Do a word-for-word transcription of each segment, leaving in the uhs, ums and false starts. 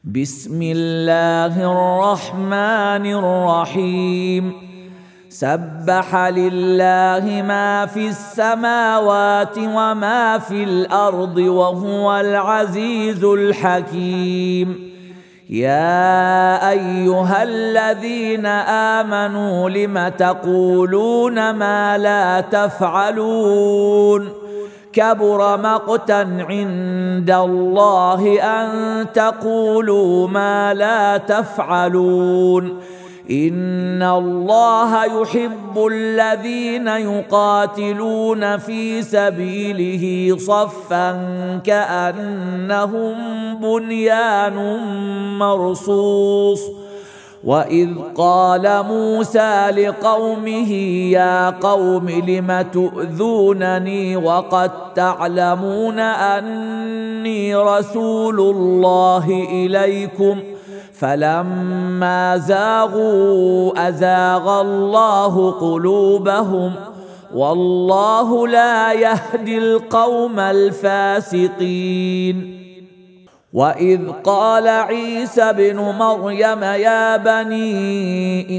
بسم الله الرحمن الرحيم سبح لله ما في السماوات وما في الأرض وهو العزيز الحكيم. يا أيها الذين آمنوا لم تقولون ما لا تفعلون كبر مقتا عند الله أن تقولوا ما لا تفعلون. إن الله يحب الذين يقاتلون في سبيله صفا كأنهم بنيان مرصوص. وإذ قال موسى لقومه يا قوم لم تؤذونني وقد تعلمون أني رسول الله إليكم فلما زاغوا أزاغ الله قلوبهم والله لا يهدي القوم الفاسقين. وإذ قال عيسى ابن مريم يا بني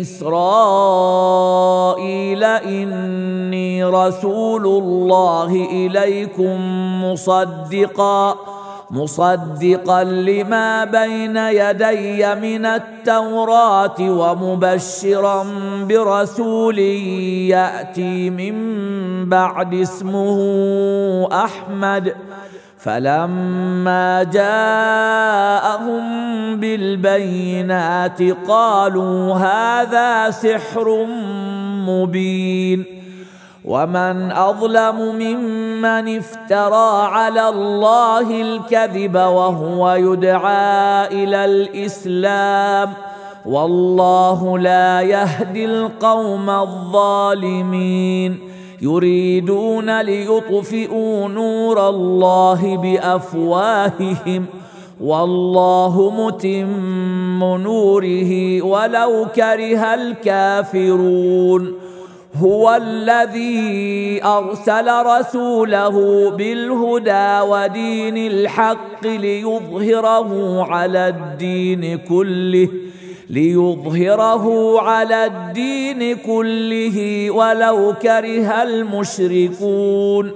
إسرائيل إني رسول الله إليكم مصدقا مصدقا لما بين يدي من التوراة ومبشرا برسول يأتي من بعد اسمه أحمد. فلما جاءهم بالبينات قالوا هذا سحر مبين. ومن أظلم ممن افترى على الله الكذب وهو يدعى إلى الإسلام والله لا يهدي القوم الظالمين. يريدون ليطفئوا نور الله بأفواههم والله متم نوره ولو كره الكافرون. هو الذي أرسل رسوله بالهدى ودين الحق ليظهره على الدين كله ليظهره على الدين كله ولو كره المشركون.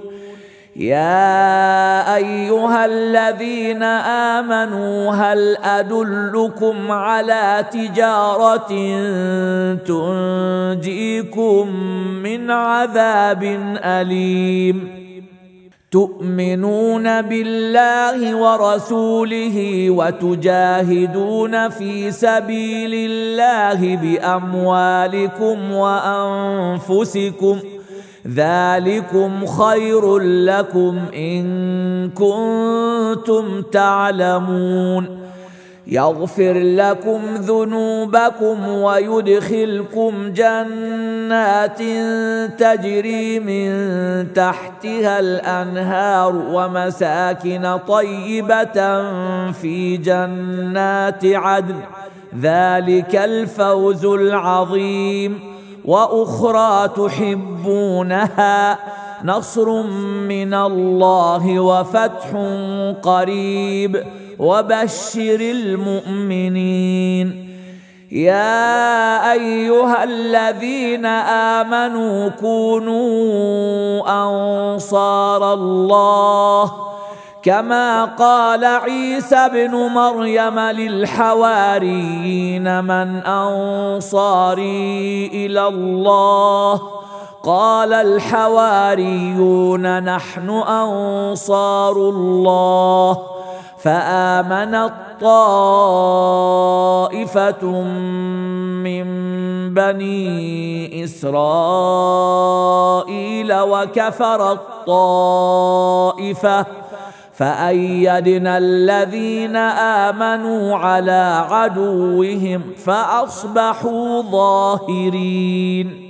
يا أيها الذين آمنوا هل أدلكم على تجارة تنجيكم من عذاب أليم. تؤمنون بالله ورسوله وتجاهدون في سبيل الله بأموالكم وأنفسكم ذلكم خير لكم إن كنتم تعلمون. يغفر لكم ذنوبكم ويدخلكم جنات تجري من تحتها الأنهار ومساكن طيبة في جنات عدن ذلك الفوز العظيم. وأخرى تحبونها نصر من الله وفتح قريب وبشر المؤمنين. يا أيها الذين آمنوا كونوا أنصار الله كما قال عيسى ابن مريم للحواريين من أنصاري إلى الله قال الحواريون نحن أنصار الله. فآمنت طائفة من بني إسرائيل وكفرت طائفة فأيدنا الذين آمنوا على عدوهم فأصبحوا ظاهرين.